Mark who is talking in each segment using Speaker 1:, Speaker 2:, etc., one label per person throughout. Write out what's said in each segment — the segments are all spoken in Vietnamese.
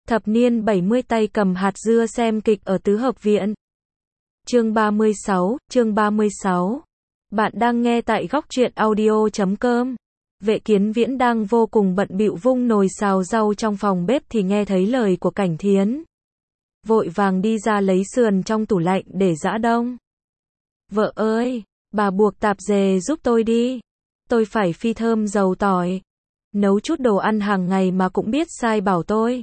Speaker 1: Thập niên 70 tay cầm hạt dưa xem kịch ở tứ hợp viện. Chương 36. Bạn đang nghe tại góc truyện audio.com. Vệ Kiến Viễn đang vô cùng bận bịu vung nồi xào rau trong phòng bếp thì nghe thấy lời của Cảnh Thiến. Vội vàng đi ra lấy sườn trong tủ lạnh để giã đông. Vợ ơi, bà buộc tạp dề giúp tôi đi. Tôi phải phi thơm dầu tỏi. Nấu chút đồ ăn hàng ngày mà cũng biết sai bảo tôi.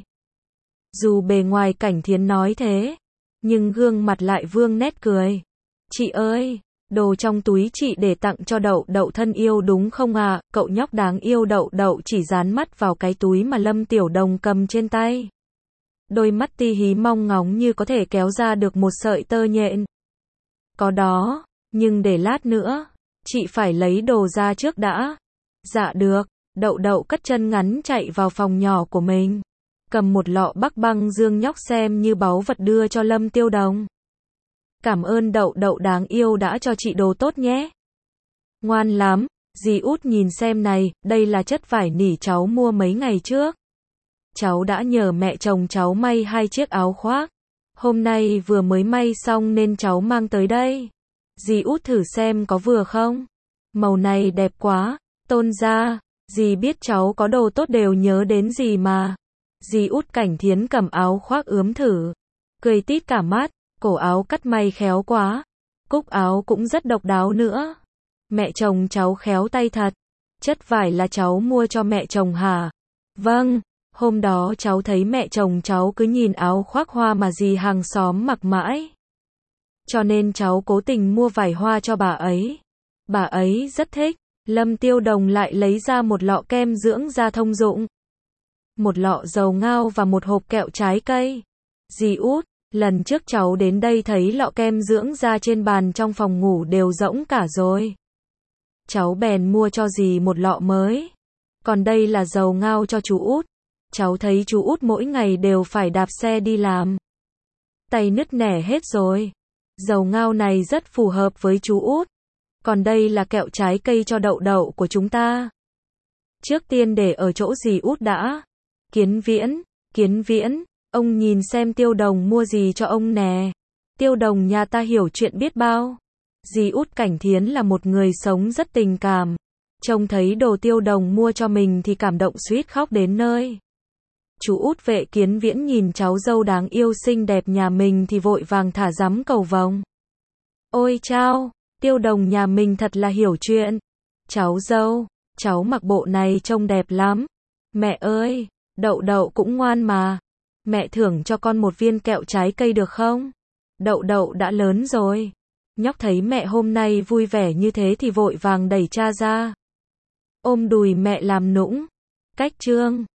Speaker 1: Dù bề ngoài Cảnh Thiến nói thế, nhưng gương mặt lại vương nét cười. Chị ơi, đồ trong túi chị để tặng cho Đậu Đậu thân yêu đúng không ạ? Cậu nhóc đáng yêu. Đậu Đậu chỉ dán mắt vào cái túi mà Lâm Tiểu Đồng cầm trên tay. Đôi mắt ti hí mong ngóng như có thể kéo ra được một sợi tơ nhện. Có đó, nhưng để lát nữa, chị phải lấy đồ ra trước đã. Dạ được. Đậu Đậu cất chân ngắn chạy vào phòng nhỏ của mình. Cầm một lọ Bắc Băng Dương nhóc xem như báu vật đưa cho Lâm Tiêu Đồng. Cảm ơn Đậu Đậu đáng yêu đã cho chị đồ tốt nhé. Ngoan lắm, dì Út nhìn xem này, đây là chất vải nỉ cháu mua mấy ngày trước. Cháu đã nhờ mẹ chồng cháu may 2 chiếc áo khoác. Hôm nay vừa mới may xong nên cháu mang tới đây. Dì Út thử xem có vừa không? Màu này đẹp quá, Tôn gia, dì biết cháu có đồ tốt đều nhớ đến dì mà. Dì Út. Cảnh Thiến cầm áo khoác ướm thử, cười tít cả mắt, cổ áo cắt may khéo quá, cúc áo cũng rất độc đáo nữa. Mẹ chồng cháu khéo tay thật, chất vải là cháu mua cho mẹ chồng hả? Vâng, hôm đó cháu thấy mẹ chồng cháu cứ nhìn áo khoác hoa mà dì hàng xóm mặc mãi. Cho nên cháu cố tình mua vải hoa cho bà ấy. Bà ấy rất thích. Lâm Tiêu Đồng lại lấy ra một lọ kem dưỡng da thông dụng, một lọ dầu ngao và một hộp kẹo trái cây. Dì Út, lần trước cháu đến đây thấy lọ kem dưỡng da trên bàn trong phòng ngủ đều rỗng cả rồi. Cháu bèn mua cho dì một lọ mới. Còn đây là dầu ngao cho chú Út. Cháu thấy chú Út mỗi ngày đều phải đạp xe đi làm. Tay nứt nẻ hết rồi. Dầu ngao này rất phù hợp với chú Út. Còn đây là kẹo trái cây cho Đậu Đậu của chúng ta. Trước tiên để ở chỗ dì Út đã. Kiến Viễn, ông nhìn xem Tiêu Đồng mua gì cho ông nè. Tiêu Đồng nhà ta hiểu chuyện biết bao. Dì Út. Cảnh Thiến là một người sống rất tình cảm. Trông thấy đồ Tiêu Đồng mua cho mình thì cảm động suýt khóc đến nơi. Chú Út. Vệ Kiến Viễn nhìn cháu dâu đáng yêu xinh đẹp nhà mình thì vội vàng thả dắm cầu vồng. Ôi chao, Tiêu Đồng nhà mình thật là hiểu chuyện. Cháu dâu, cháu mặc bộ này trông đẹp lắm. Mẹ ơi, Đậu Đậu cũng ngoan mà. Mẹ thưởng cho con một viên kẹo trái cây được không? Đậu Đậu đã lớn rồi. Nhóc thấy mẹ hôm nay vui vẻ như thế thì vội vàng đẩy cha ra. Ôm đùi mẹ làm nũng. Cách chương